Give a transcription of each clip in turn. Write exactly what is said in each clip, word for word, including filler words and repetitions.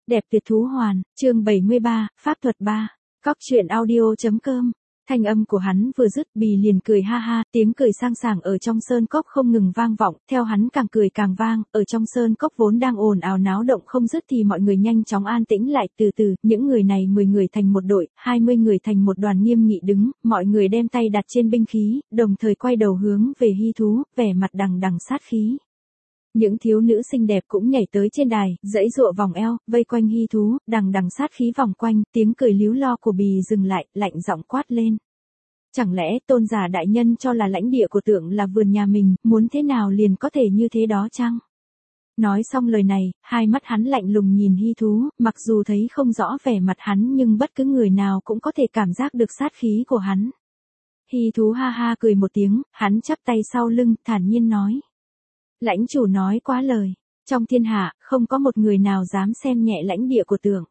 Đẹp tuyệt thú hoàn, chương bảy mươi ba, pháp thuật ba. Cóc truyện audio chấm com. Thanh âm của hắn vừa dứt, Bì liền cười ha ha, tiếng cười sang sảng ở trong sơn cốc không ngừng vang vọng, theo hắn càng cười càng vang, ở trong sơn cốc vốn đang ồn ào náo động không dứt thì mọi người nhanh chóng an tĩnh lại, từ từ, những người này mười người thành một đội, hai mươi người thành một đoàn nghiêm nghị đứng, mọi người đem tay đặt trên binh khí, đồng thời quay đầu hướng về Hy thú, vẻ mặt đằng đằng sát khí. Những thiếu nữ xinh đẹp cũng nhảy tới trên đài, giãy giụa vòng eo, vây quanh Hy thú, đằng đằng sát khí vòng quanh, tiếng cười líu lo của Bì dừng lại, lạnh giọng quát lên. Chẳng lẽ tôn giả đại nhân cho là lãnh địa của tượng là vườn nhà mình, muốn thế nào liền có thể như thế đó chăng? Nói xong lời này, hai mắt hắn lạnh lùng nhìn Hy thú, mặc dù thấy không rõ vẻ mặt hắn nhưng bất cứ người nào cũng có thể cảm giác được sát khí của hắn. Hy thú ha ha cười một tiếng, hắn chắp tay sau lưng, thản nhiên nói. Lãnh chủ nói quá lời, trong thiên hạ, không có một người nào dám xem nhẹ lãnh địa của tượng.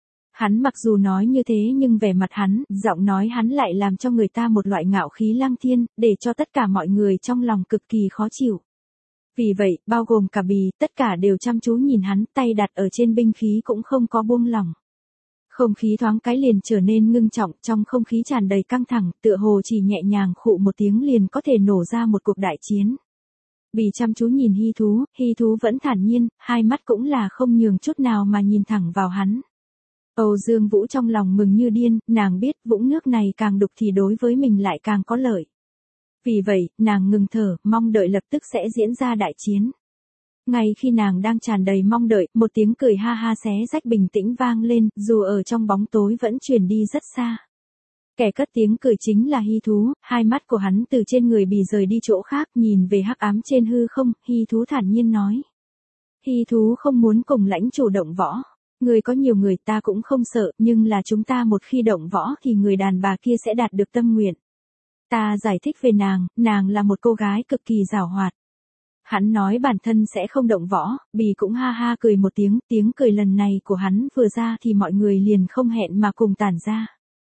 Hắn mặc dù nói như thế nhưng vẻ mặt hắn, giọng nói hắn lại làm cho người ta một loại ngạo khí lang thiên, để cho tất cả mọi người trong lòng cực kỳ khó chịu. Vì vậy, bao gồm cả Bì, tất cả đều chăm chú nhìn hắn, tay đặt ở trên binh khí cũng không có buông lỏng. Không khí thoáng cái liền trở nên ngưng trọng, trong không khí tràn đầy căng thẳng, tựa hồ chỉ nhẹ nhàng khụ một tiếng liền có thể nổ ra một cuộc đại chiến. Bì chăm chú nhìn Hy thú, Hy thú vẫn thản nhiên, hai mắt cũng là không nhường chút nào mà nhìn thẳng vào hắn. Âu Dương Vũ trong lòng mừng như điên, nàng biết vũng nước này càng đục thì đối với mình lại càng có lợi. Vì vậy, nàng ngừng thở, mong đợi lập tức sẽ diễn ra đại chiến. Ngay khi nàng đang tràn đầy mong đợi, một tiếng cười ha ha xé rách bình tĩnh vang lên, dù ở trong bóng tối vẫn truyền đi rất xa. Kẻ cất tiếng cười chính là Hy thú, hai mắt của hắn từ trên người Bì rời đi chỗ khác, nhìn về hắc ám trên hư không, Hy thú thản nhiên nói. Hy thú không muốn cùng lãnh chủ động võ. Người có nhiều người ta cũng không sợ, nhưng là chúng ta một khi động võ thì người đàn bà kia sẽ đạt được tâm nguyện. Ta giải thích về nàng, nàng là một cô gái cực kỳ giàu hoạt. Hắn nói bản thân sẽ không động võ, Bì cũng ha ha cười một tiếng, tiếng cười lần này của hắn vừa ra thì mọi người liền không hẹn mà cùng tản ra.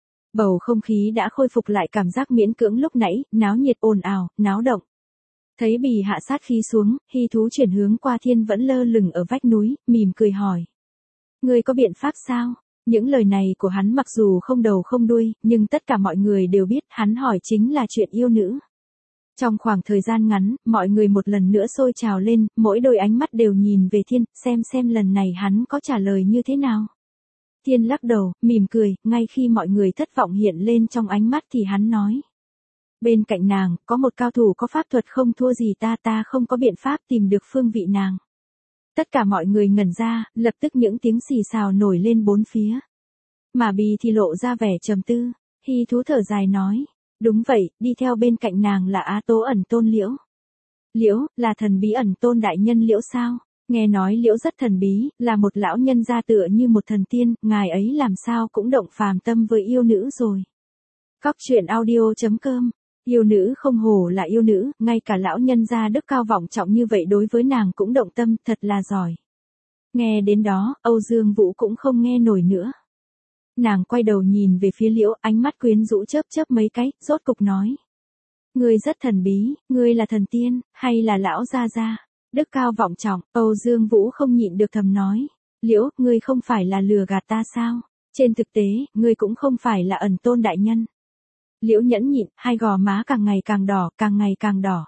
Bầu không khí đã khôi phục lại cảm giác miễn cưỡng lúc nãy, náo nhiệt ồn ào, náo động. Thấy Bì hạ sát khí xuống, Hy thú chuyển hướng qua thiên vẫn lơ lửng ở vách núi, mỉm cười hỏi. Ngươi có biện pháp sao? Những lời này của hắn mặc dù không đầu không đuôi, nhưng tất cả mọi người đều biết hắn hỏi chính là chuyện yêu nữ. Trong khoảng thời gian ngắn, mọi người một lần nữa sôi trào lên, mỗi đôi ánh mắt đều nhìn về thiên, xem xem lần này hắn có trả lời như thế nào. Thiên lắc đầu, mỉm cười, ngay khi mọi người thất vọng hiện lên trong ánh mắt thì hắn nói. Bên cạnh nàng, có một cao thủ có pháp thuật không thua gì ta, ta không có biện pháp tìm được phương vị nàng. Tất cả mọi người ngẩn ra, lập tức những tiếng xì xào nổi lên bốn phía. Mà Bì thì lộ ra vẻ trầm tư, Hy thú thở dài nói. Đúng vậy, đi theo bên cạnh nàng là Á Tố ẩn tôn Liễu. Liễu, là thần bí ẩn tôn đại nhân Liễu sao? Nghe nói Liễu rất thần bí, là một lão nhân gia tựa như một thần tiên, ngài ấy làm sao cũng động phàm tâm với yêu nữ rồi. Cóc truyện audio chấm com. Yêu nữ không hổ là yêu nữ, ngay cả lão nhân gia đức cao vọng trọng như vậy đối với nàng cũng động tâm, thật là giỏi. Nghe đến đó, Âu Dương Vũ cũng không nghe nổi nữa. Nàng quay đầu nhìn về phía Liễu, ánh mắt quyến rũ chớp chớp mấy cái, rốt cục nói. Ngươi rất thần bí, ngươi là thần tiên, hay là lão gia gia? Đức cao vọng trọng, Âu Dương Vũ không nhịn được thầm nói. Liễu, ngươi không phải là lừa gạt ta sao? Trên thực tế, ngươi cũng không phải là ẩn tôn đại nhân. Liễu nhẫn nhịn, hai gò má càng ngày càng đỏ, càng ngày càng đỏ.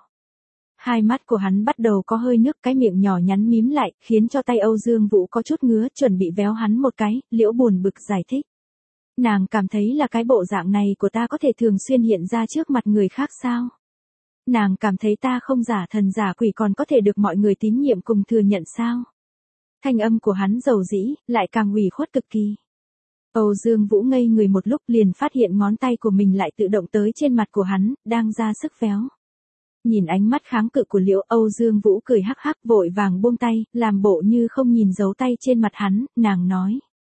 Hai mắt của hắn bắt đầu có hơi nước, cái miệng nhỏ nhắn mím lại, khiến cho tay Âu Dương Vũ có chút ngứa, chuẩn bị véo hắn một cái, Liễu buồn bực giải thích. Nàng cảm thấy là cái bộ dạng này của ta có thể thường xuyên hiện ra trước mặt người khác sao? Nàng cảm thấy ta không giả thần giả quỷ còn có thể được mọi người tín nhiệm cùng thừa nhận sao? Thanh âm của hắn dầu dĩ, lại càng ủy khuất cực kỳ. Âu Dương Vũ ngây người một lúc liền phát hiện ngón tay của mình lại tự động tới trên mặt của hắn, đang ra sức véo. Nhìn ánh mắt kháng cự của Liễu, Âu Dương Vũ cười hắc hắc vội vàng buông tay, làm bộ như không nhìn dấu tay trên mặt hắn, nàng nói.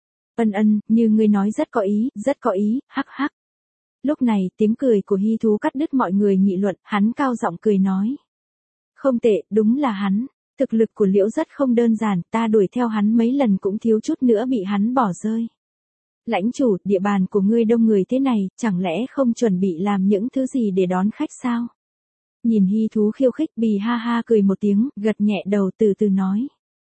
Ân ân, như ngươi nói rất có ý, rất có ý, hắc hắc. Lúc này, tiếng cười của Hy thú cắt đứt mọi người nghị luận, hắn cao giọng cười nói. Không tệ, đúng là hắn, thực lực của Liễu rất không đơn giản, ta đuổi theo hắn mấy lần cũng thiếu chút nữa bị hắn bỏ rơi. Lãnh chủ, địa bàn của ngươi đông người thế này, chẳng lẽ không chuẩn bị làm những thứ gì để đón khách sao? Nhìn Hy thú khiêu khích, Bì ha ha cười một tiếng, gật nhẹ đầu từ từ nói.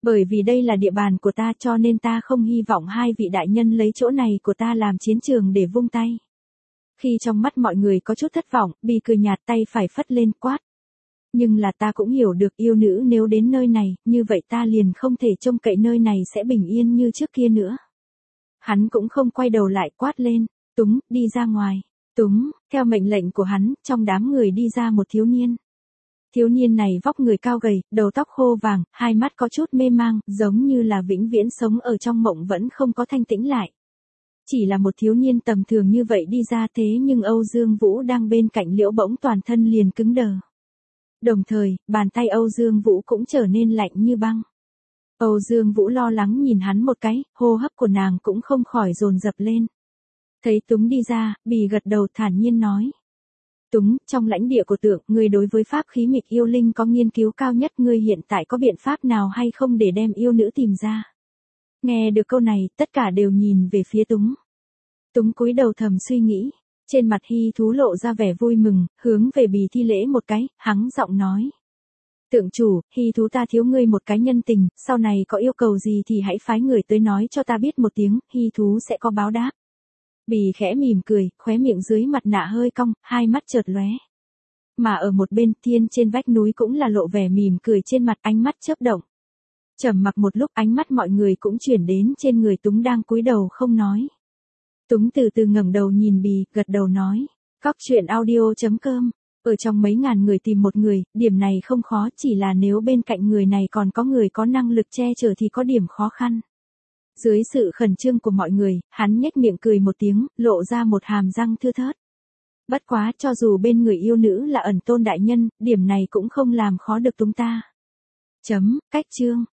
Bởi vì đây là địa bàn của ta cho nên ta không hy vọng hai vị đại nhân lấy chỗ này của ta làm chiến trường để vung tay. Khi trong mắt mọi người có chút thất vọng, Bì cười nhạt tay phải phất lên quát. Nhưng là ta cũng hiểu được yêu nữ nếu đến nơi này, như vậy ta liền không thể trông cậy nơi này sẽ bình yên như trước kia nữa. Hắn cũng không quay đầu lại quát lên, Túng, đi ra ngoài. Túng, theo mệnh lệnh của hắn, trong đám người đi ra một thiếu niên. Thiếu niên này vóc người cao gầy, đầu tóc khô vàng, hai mắt có chút mê mang, giống như là vĩnh viễn sống ở trong mộng vẫn không có thanh tĩnh lại. Chỉ là một thiếu niên tầm thường như vậy đi ra thế nhưng Âu Dương Vũ đang bên cạnh Liễu bỗng toàn thân liền cứng đờ. Đồng thời, bàn tay Âu Dương Vũ cũng trở nên lạnh như băng. Âu Dương Vũ lo lắng nhìn hắn một cái, hô hấp của nàng cũng không khỏi dồn dập lên. Thấy Túng đi ra, Bì gật đầu thản nhiên nói. Túng, trong lãnh địa của tượng, ngươi đối với pháp khí mịch yêu linh có nghiên cứu cao nhất, ngươi hiện tại có biện pháp nào hay không để đem yêu nữ tìm ra? Nghe được câu này, tất cả đều nhìn về phía Túng. Túng cúi đầu thầm suy nghĩ, trên mặt Hy thú lộ ra vẻ vui mừng, hướng về Bì thi lễ một cái, hắng giọng nói. Tượng chủ, Hy thú ta thiếu ngươi một cái nhân tình, sau này có yêu cầu gì thì hãy phái người tới nói cho ta biết một tiếng, Hy thú sẽ có báo đáp. Bì khẽ mỉm cười, khóe miệng dưới mặt nạ hơi cong, hai mắt chợt lóe. Mà ở một bên thiên trên vách núi cũng là lộ vẻ mỉm cười trên mặt, ánh mắt chớp động. Trầm mặc một lúc, ánh mắt mọi người cũng chuyển đến trên người Túng đang cúi đầu không nói. Túng từ từ ngẩng đầu nhìn Bì, gật đầu nói. Cóc truyện audio chấm com. Ở trong mấy ngàn người tìm một người, điểm này không khó, chỉ là nếu bên cạnh người này còn có người có năng lực che chở thì có điểm khó khăn. Dưới sự khẩn trương của mọi người, hắn nhếch miệng cười một tiếng, lộ ra một hàm răng thưa thớt. Bất quá, cho dù bên người yêu nữ là ẩn tôn đại nhân, điểm này cũng không làm khó được Túng ta. Chấm, cách chương.